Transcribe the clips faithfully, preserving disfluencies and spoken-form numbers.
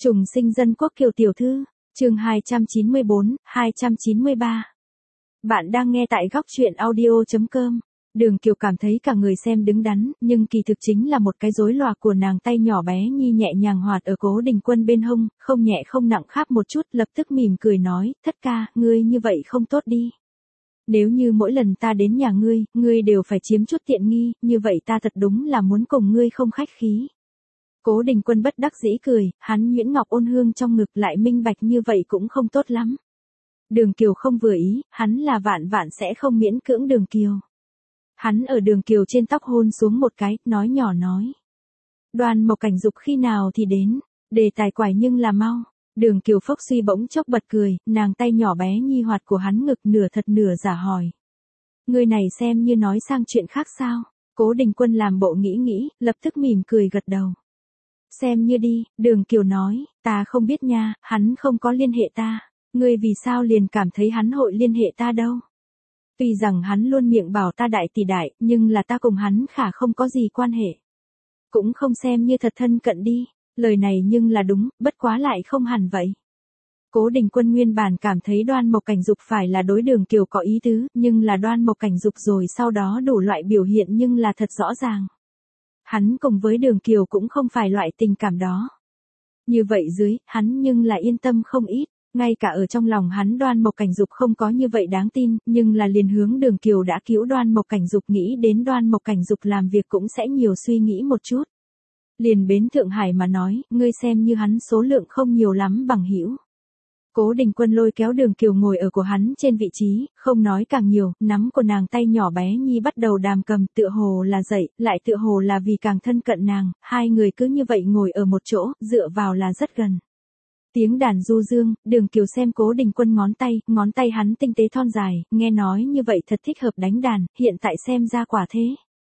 Trùng sinh dân quốc Kiều tiểu thư, chương hai trăm chín mươi bốn, hai trăm chín mươi ba. Bạn đang nghe tại góc truyện audio chấm com. Đường Kiều cảm thấy cả người xem đứng đắn, nhưng kỳ thực chính là một cái rối loạn của nàng. Tay nhỏ bé nhi nhẹ nhàng hoạt ở Cố Đình Quân bên hông, không nhẹ không nặng kháp một chút, lập tức mỉm cười nói, thất ca, ngươi như vậy không tốt đi. Nếu như mỗi lần ta đến nhà ngươi, ngươi đều phải chiếm chút tiện nghi, như vậy ta thật đúng là muốn cùng ngươi không khách khí. Cố Đình Quân bất đắc dĩ cười, hắn nhuyễn ngọc ôn hương trong ngực lại minh bạch như vậy cũng không tốt lắm. Đường Kiều không vừa ý, hắn là vạn vạn sẽ không miễn cưỡng Đường Kiều. Hắn ở Đường Kiều trên tóc hôn xuống một cái, nói nhỏ nói. Đoàn Mộc Cảnh Dục khi nào thì đến, đề tài quải nhưng là mau. Đường Kiều phốc suy bỗng chốc bật cười, nàng tay nhỏ bé nhi hoạt của hắn ngực nửa thật nửa giả hỏi. Người này xem như nói sang chuyện khác sao? Cố Đình Quân làm bộ nghĩ nghĩ, lập tức mỉm cười gật đầu. Xem như đi, Đường Kiều nói, ta không biết nha, hắn không có liên hệ ta, ngươi vì sao liền cảm thấy hắn hội liên hệ ta đâu. Tuy rằng hắn luôn miệng bảo ta đại tỷ đại, nhưng là ta cùng hắn khả không có gì quan hệ. Cũng không xem như thật thân cận đi, lời này nhưng là đúng, bất quá lại không hẳn vậy. Cố Đình Quân nguyên bản cảm thấy Đoan Mộc Cảnh Dục phải là đối Đường Kiều có ý tứ, nhưng là Đoan Mộc Cảnh Dục rồi sau đó đủ loại biểu hiện nhưng là thật rõ ràng. Hắn cùng với Đường Kiều cũng không phải loại tình cảm đó. Như vậy dưới, hắn nhưng là yên tâm không ít, ngay cả ở trong lòng hắn Đoan Mộc Cảnh Dục không có như vậy đáng tin, nhưng là liền hướng Đường Kiều đã cứu Đoan Mộc Cảnh Dục, nghĩ đến Đoan Mộc Cảnh Dục làm việc cũng sẽ nhiều suy nghĩ một chút. Liền bến Thượng Hải mà nói, ngươi xem như hắn số lượng không nhiều lắm bằng hữu. Cố Đình Quân lôi kéo Đường Kiều ngồi ở của hắn trên vị trí, không nói càng nhiều, nắm của nàng tay nhỏ bé nhi bắt đầu đàm cầm, tựa hồ là dậy, lại tựa hồ là vì càng thân cận nàng, hai người cứ như vậy ngồi ở một chỗ, dựa vào là rất gần. Tiếng đàn du dương, Đường Kiều xem Cố Đình Quân ngón tay, ngón tay hắn tinh tế thon dài, nghe nói như vậy thật thích hợp đánh đàn, hiện tại xem ra quả thế.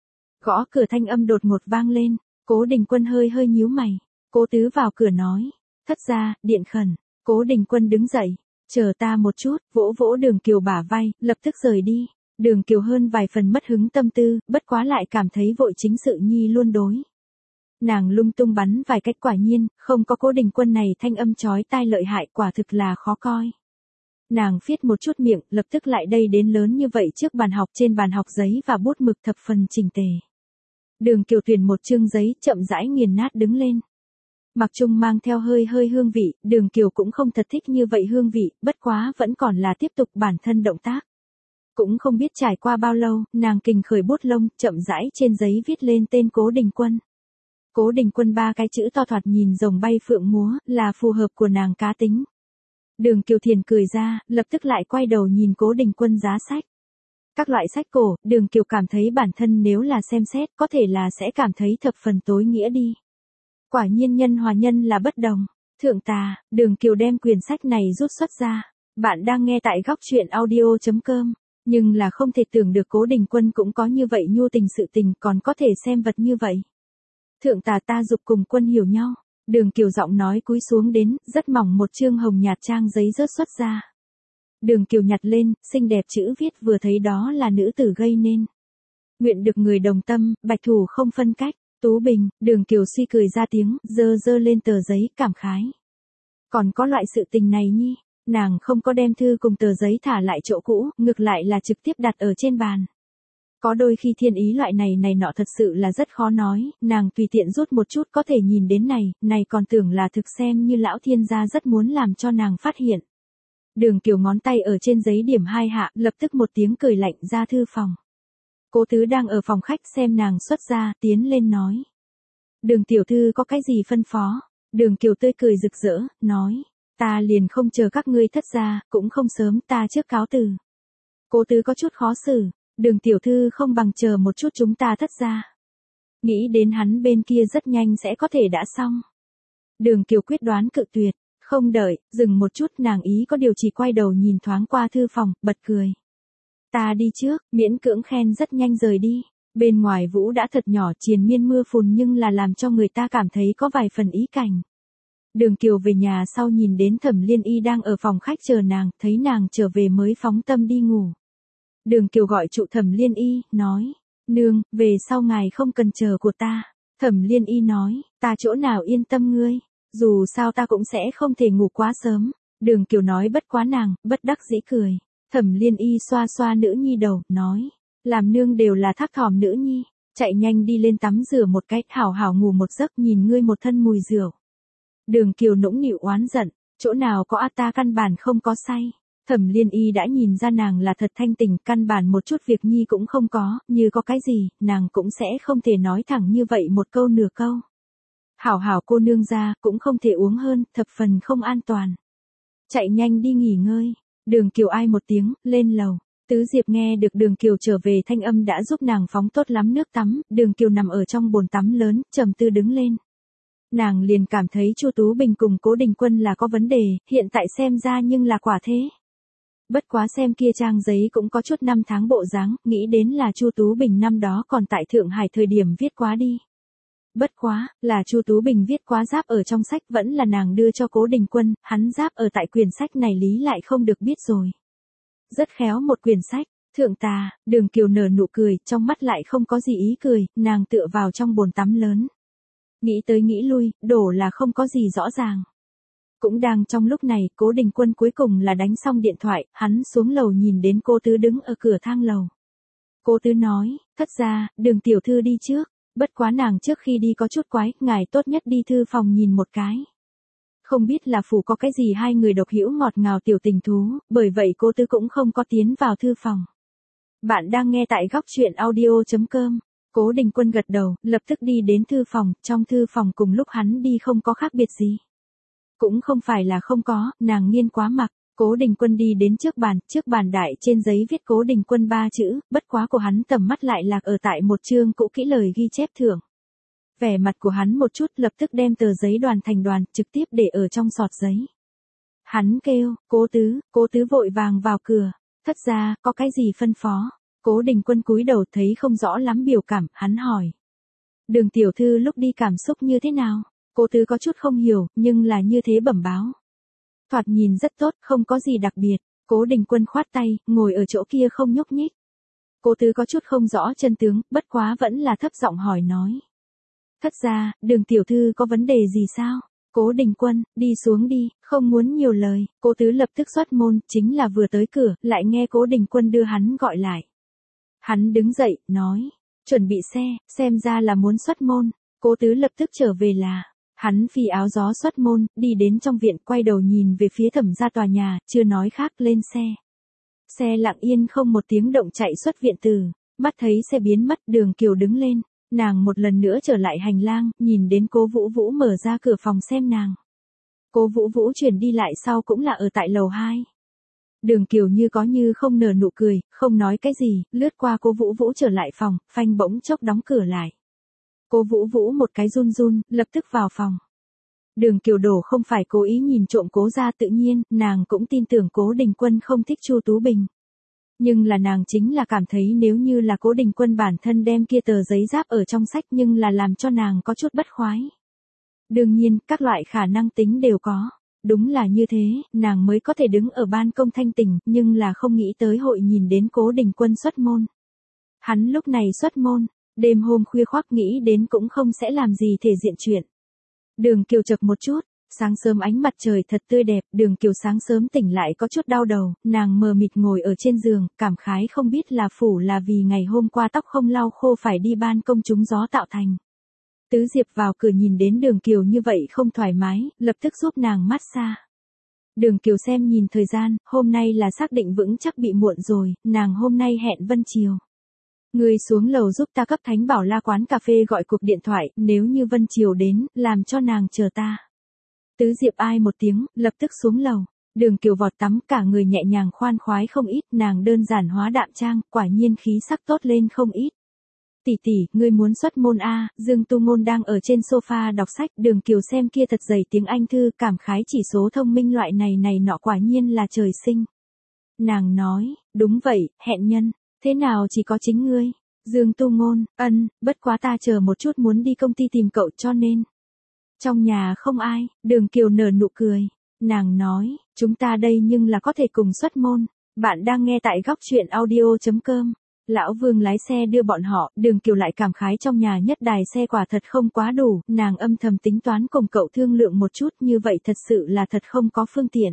Gõ cửa thanh âm đột ngột vang lên, Cố Đình Quân hơi hơi nhíu mày, Cố Tứ vào cửa nói, thất gia, điện khẩn. Cố Đình Quân đứng dậy, chờ ta một chút, vỗ vỗ Đường Kiều bả vai, lập tức rời đi. Đường Kiều hơn vài phần mất hứng tâm tư, bất quá lại cảm thấy vội chính sự nhi luôn đối. Nàng lung tung bắn vài cách, quả nhiên, không có Cố Đình Quân này thanh âm chói tai lợi hại, quả thực là khó coi. Nàng phiết một chút miệng, lập tức lại đây đến lớn như vậy trước bàn học, trên bàn học giấy và bút mực thập phần chỉnh tề. Đường Kiều tuyển một chương giấy, chậm rãi nghiền nát đứng lên. Mặc Trung mang theo hơi hơi hương vị, Đường Kiều cũng không thật thích như vậy hương vị, bất quá vẫn còn là tiếp tục bản thân động tác. Cũng không biết trải qua bao lâu, nàng kình khởi bút lông, chậm rãi trên giấy viết lên tên Cố Đình Quân. Cố Đình Quân ba cái chữ to thoạt nhìn rồng bay phượng múa, là phù hợp của nàng cá tính. Đường Kiều Thiền cười ra, lập tức lại quay đầu nhìn Cố Đình Quân giá sách. Các loại sách cổ, Đường Kiều cảm thấy bản thân nếu là xem xét, có thể là sẽ cảm thấy thập phần tối nghĩa đi. Quả nhiên nhân hòa nhân là bất đồng. Thượng tà, Đường Kiều đem quyển sách này rút xuất ra. Bạn đang nghe tại góc truyện audio chấm com. Nhưng là không thể tưởng được Cố Đình Quân cũng có như vậy nhu tình sự tình, còn có thể xem vật như vậy. Thượng tà, ta dục cùng Quân hiểu nhau. Đường Kiều giọng nói cúi xuống đến, rất mỏng một chương hồng nhạt trang giấy rớt xuất ra. Đường Kiều nhặt lên, xinh đẹp chữ viết vừa thấy đó là nữ tử gây nên. Nguyện được người đồng tâm, bạch thủ không phân cách. Tú Bình, Đường Kiều suy cười ra tiếng, dơ dơ lên tờ giấy, cảm khái. Còn có loại sự tình này nhi, nàng không có đem thư cùng tờ giấy thả lại chỗ cũ, ngược lại là trực tiếp đặt ở trên bàn. Có đôi khi thiên ý loại này này nọ thật sự là rất khó nói, nàng tùy tiện rút một chút có thể nhìn đến này, này còn tưởng là thực xem như lão thiên gia rất muốn làm cho nàng phát hiện. Đường Kiều ngón tay ở trên giấy điểm hai hạ, lập tức một tiếng cười lạnh ra thư phòng. Cố Tứ đang ở phòng khách xem nàng xuất ra, tiến lên nói. Đường tiểu thư có cái gì phân phó? Đường Kiều tươi cười rực rỡ, nói. Ta liền không chờ các ngươi thất gia, cũng không sớm, ta trước cáo từ. Cố Tứ có chút khó xử, Đường tiểu thư không bằng chờ một chút chúng ta thất gia. Nghĩ đến hắn bên kia rất nhanh sẽ có thể đã xong. Đường Kiều quyết đoán cự tuyệt, không đợi, dừng một chút, nàng ý có điều chỉ quay đầu nhìn thoáng qua thư phòng, bật cười. Ta đi trước, miễn cưỡng khen rất nhanh rời đi. Bên ngoài vũ đã thật nhỏ, triền miên mưa phùn nhưng là làm cho người ta cảm thấy có vài phần ý cảnh. Đường Kiều về nhà sau nhìn đến Thẩm Liên Y đang ở phòng khách chờ nàng, thấy nàng trở về mới phóng tâm đi ngủ. Đường Kiều gọi trụ Thẩm Liên Y, nói, nương, về sau ngài không cần chờ của ta. Thẩm Liên Y nói, ta chỗ nào yên tâm ngươi, Dù sao ta cũng sẽ không thể ngủ quá sớm. Đường Kiều nói bất quá nàng, bất đắc dĩ cười. Thẩm Liên Y xoa xoa nữ nhi đầu, nói. Làm nương đều là thấp thỏm nữ nhi. Chạy nhanh đi lên tắm rửa một cái, hảo hảo ngủ một giấc, nhìn ngươi một thân mùi rượu. Đường Kiều nũng nịu oán giận. Chỗ nào có a, ta căn bản không có say. Thẩm Liên Y đã nhìn ra nàng là thật thanh tỉnh, căn bản một chút việc nhi cũng không có, như có cái gì, nàng cũng sẽ không thể nói thẳng như vậy một câu nửa câu. Hảo hảo cô nương ra, cũng không thể uống hơn, thập phần không an toàn. Chạy nhanh đi nghỉ ngơi. Đường Kiều ai một tiếng, lên lầu. Tứ Diệp nghe được Đường Kiều trở về thanh âm đã giúp nàng phóng tốt lắm nước tắm, Đường Kiều nằm ở trong bồn tắm lớn, trầm tư đứng lên. Nàng liền cảm thấy Chu Tú Bình cùng Cố Đình Quân là có vấn đề, hiện tại xem ra nhưng là quả thế. Bất quá xem kia trang giấy cũng có chút năm tháng bộ dáng, nghĩ đến là Chu Tú Bình năm đó còn tại Thượng Hải thời điểm viết quá đi. Bất quá, là Chu Tú Bình viết quá giáp ở trong sách vẫn là nàng đưa cho Cố Đình Quân, hắn giáp ở tại quyển sách này lý lại không được biết rồi. Rất khéo một quyển sách, thượng tà, Đường Kiều nở nụ cười, trong mắt lại không có gì ý cười, nàng tựa vào trong bồn tắm lớn. Nghĩ tới nghĩ lui, đổ là không có gì rõ ràng. Cũng đang trong lúc này, Cố Đình Quân cuối cùng là đánh xong điện thoại, hắn xuống lầu nhìn đến cô Tứ đứng ở cửa thang lầu. Cô Tứ nói, thất ra, Đường tiểu thư đi trước, bất quá nàng trước khi đi có chút quái, ngài tốt nhất đi thư phòng nhìn một cái. Không biết là phủ có cái gì hai người độc hữu ngọt ngào tiểu tình thú, bởi vậy cô Tứ cũng không có tiến vào thư phòng. Bạn đang nghe tại góc truyện audio chấm com. Cố Đình Quân gật đầu, lập tức đi đến thư phòng, trong thư phòng cùng lúc hắn đi không có khác biệt gì. Cũng không phải là không có, nàng nghiên quá mặc, Cố Đình Quân đi đến trước bàn, trước bàn đại trên giấy viết Cố Đình Quân ba chữ, bất quá của hắn tầm mắt lại lạc ở tại một chương cũ kỹ lời ghi chép thưởng. Vẻ mặt của hắn một chút lập tức đem tờ giấy đoàn thành đoàn, trực tiếp để ở trong sọt giấy. Hắn kêu, Cố Tứ, Cố Tứ vội vàng vào cửa, thất ra, có cái gì phân phó? Cố Đình Quân cúi đầu thấy không rõ lắm biểu cảm, hắn hỏi. Đường tiểu thư lúc đi cảm xúc như thế nào? Cố Tứ có chút không hiểu, nhưng là như thế bẩm báo. Thoạt nhìn rất tốt, không có gì đặc biệt. Cố Đình Quân khoát tay, ngồi ở chỗ kia không nhúc nhích. Cố Tứ có chút không rõ chân tướng, bất quá vẫn là thấp giọng hỏi nói. Thất ra, Đường tiểu thư có vấn đề gì sao? Cố Đình Quân, đi xuống đi, không muốn nhiều lời. Cố Tứ lập tức xuất môn, chính là vừa tới cửa, lại nghe Cố Đình Quân đưa hắn gọi lại. Hắn đứng dậy, nói, chuẩn bị xe, xem ra là muốn xuất môn. Cố Tứ lập tức trở về là, hắn phi áo gió xuất môn, đi đến trong viện, quay đầu nhìn về phía thẩm gia tòa nhà, chưa nói khác, lên xe. Xe lặng yên không một tiếng động chạy xuất viện từ, mắt thấy xe biến mất, Đường Kiều đứng lên, nàng một lần nữa trở lại hành lang, nhìn đến Cố Vũ Vũ mở ra cửa phòng xem nàng. Cố Vũ Vũ chuyển đi lại sau cũng là ở tại lầu hai. Đường Kiều như có như không nở nụ cười, không nói cái gì, lướt qua Cố Vũ Vũ trở lại phòng, phanh bỗng chốc đóng cửa lại. Cố Vũ Vũ một cái run run, lập tức vào phòng. Đường Kiều đổ không phải cố ý nhìn trộm Cố gia, tự nhiên, nàng cũng tin tưởng Cố Đình Quân không thích Chu Tú Bình. Nhưng là nàng chính là cảm thấy nếu như là Cố Đình Quân bản thân đem kia tờ giấy giáp ở trong sách nhưng là làm cho nàng có chút bất khoái. Đương nhiên, các loại khả năng tính đều có. Đúng là như thế, nàng mới có thể đứng ở ban công thanh tỉnh, nhưng là không nghĩ tới hội nhìn đến Cố Đình Quân xuất môn. Hắn lúc này xuất môn, đêm hôm khuya khoác nghĩ đến cũng không sẽ làm gì thể diện chuyện. Đường Kiều chập một chút, sáng sớm ánh mặt trời thật tươi đẹp, Đường Kiều sáng sớm tỉnh lại có chút đau đầu, nàng mờ mịt ngồi ở trên giường, cảm khái không biết là phủ là vì ngày hôm qua tóc không lau khô phải đi ban công trúng gió tạo thành. Tứ Diệp vào cửa nhìn đến Đường Kiều như vậy không thoải mái, lập tức giúp nàng massage. Đường Kiều xem nhìn thời gian, hôm nay là xác định vững chắc bị muộn rồi, nàng hôm nay hẹn Vân Triều. Người xuống lầu giúp ta cấp Thánh Bảo La quán cà phê gọi cuộc điện thoại, nếu như Vân Triều đến, làm cho nàng chờ ta. Tứ Diệp ai một tiếng, lập tức xuống lầu. Đường Kiều vọt tắm, cả người nhẹ nhàng khoan khoái không ít, nàng đơn giản hóa đạm trang, quả nhiên khí sắc tốt lên không ít. Tỷ tỷ, ngươi muốn xuất môn a? Dương Tu Ngôn đang ở trên sofa đọc sách, Đường Kiều xem kia thật dày tiếng Anh thư, cảm khái chỉ số thông minh loại này này nọ quả nhiên là trời sinh. Nàng nói, đúng vậy, hẹn nhân, thế nào chỉ có chính ngươi? Dương Tu Ngôn, ân, bất quá ta chờ một chút muốn đi công ty tìm cậu cho nên. Trong nhà không ai, Đường Kiều nở nụ cười. Nàng nói, chúng ta đây nhưng là có thể cùng xuất môn. Bạn đang nghe tại góc truyện audio chấm com. Lão Vương lái xe đưa bọn họ, Đường Kiều lại cảm khái trong nhà nhất đài xe quả thật không quá đủ, nàng âm thầm tính toán cùng cậu thương lượng một chút, như vậy thật sự là thật không có phương tiện.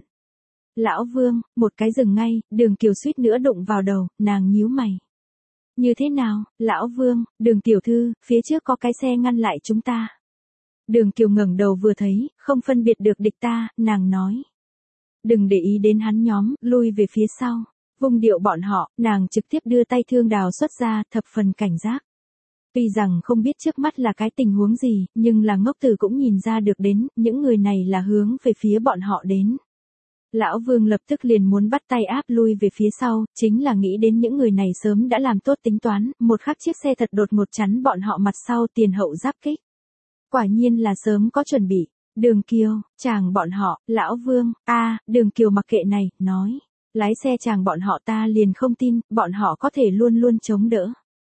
Lão Vương, một cái dừng ngay, Đường Kiều suýt nữa đụng vào đầu, nàng nhíu mày. Như thế nào, Lão Vương, Đường tiểu thư, phía trước có cái xe ngăn lại chúng ta. Đường Kiều ngẩng đầu vừa thấy, không phân biệt được địch ta, nàng nói. Đừng để ý đến hắn nhóm, lui về phía sau. Vung điệu bọn họ, nàng trực tiếp đưa tay thương đào xuất ra, thập phần cảnh giác. Tuy rằng không biết trước mắt là cái tình huống gì, nhưng là ngốc tử cũng nhìn ra được đến, những người này là hướng về phía bọn họ đến. Lão Vương lập tức liền muốn bắt tay áp lui về phía sau, chính là nghĩ đến những người này sớm đã làm tốt tính toán, một khắc chiếc xe thật đột ngột chắn bọn họ mặt sau tiền hậu giáp kích. Quả nhiên là sớm có chuẩn bị. Đường Kiều, chàng bọn họ, Lão Vương, a, Đường Kiều mặc kệ này, nói. Lái xe chàng bọn họ ta liền không tin, bọn họ có thể luôn luôn chống đỡ.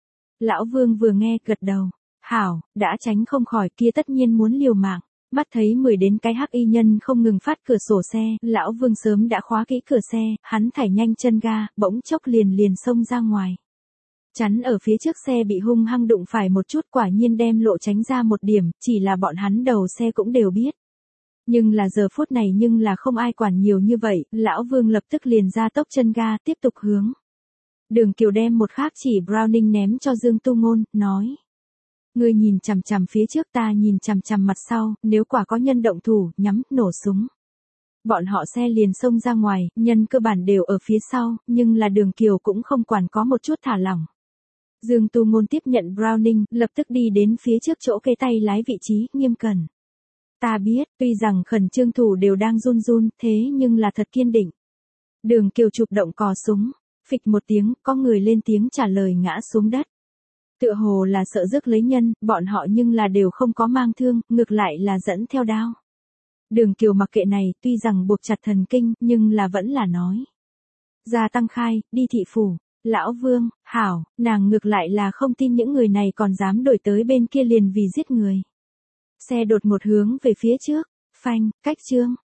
Lão Vương vừa nghe, gật đầu. Hảo, đã tránh không khỏi kia tất nhiên muốn liều mạng. Mắt thấy mười đến cái hắc y nhân không ngừng phát cửa sổ xe, Lão Vương sớm đã khóa kỹ cửa xe, hắn thảy nhanh chân ga, bỗng chốc liền liền xông ra ngoài. Chắn ở phía trước xe bị hung hăng đụng phải một chút, quả nhiên đem lộ tránh ra một điểm, chỉ là bọn hắn đầu xe cũng đều biết. Nhưng là giờ phút này nhưng là không ai quản nhiều như vậy, Lão Vương lập tức liền ra tốc chân ga tiếp tục hướng. Đường Kiều đem một khác chỉ Browning ném cho Dương Tu Ngôn, nói. Ngươi nhìn chằm chằm phía trước, ta nhìn chằm chằm mặt sau, nếu quả có nhân động thủ, nhắm, nổ súng. Bọn họ xe liền xông ra ngoài, nhân cơ bản đều ở phía sau, nhưng là Đường Kiều cũng không quản có một chút thả lỏng. Dương Tu Ngôn tiếp nhận Browning, lập tức đi đến phía trước chỗ cây tay lái vị trí, nghiêm cẩn. Ta biết, tuy rằng khẩn trương thủ đều đang run run, thế nhưng là thật kiên định. Đường Kiều chụp động cò súng, phịch một tiếng, có người lên tiếng trả lời ngã xuống đất. Tựa hồ là sợ rước lấy nhân, bọn họ nhưng là đều không có mang thương, ngược lại là dẫn theo đao. Đường Kiều mặc kệ này, tuy rằng buộc chặt thần kinh, nhưng là vẫn là nói. Gia tăng khai, đi thị phủ. Lão Vương, hảo, nàng ngược lại là không tin những người này còn dám đổi tới bên kia liền vì giết người. Xe đột một hướng về phía trước, phanh, cách trương,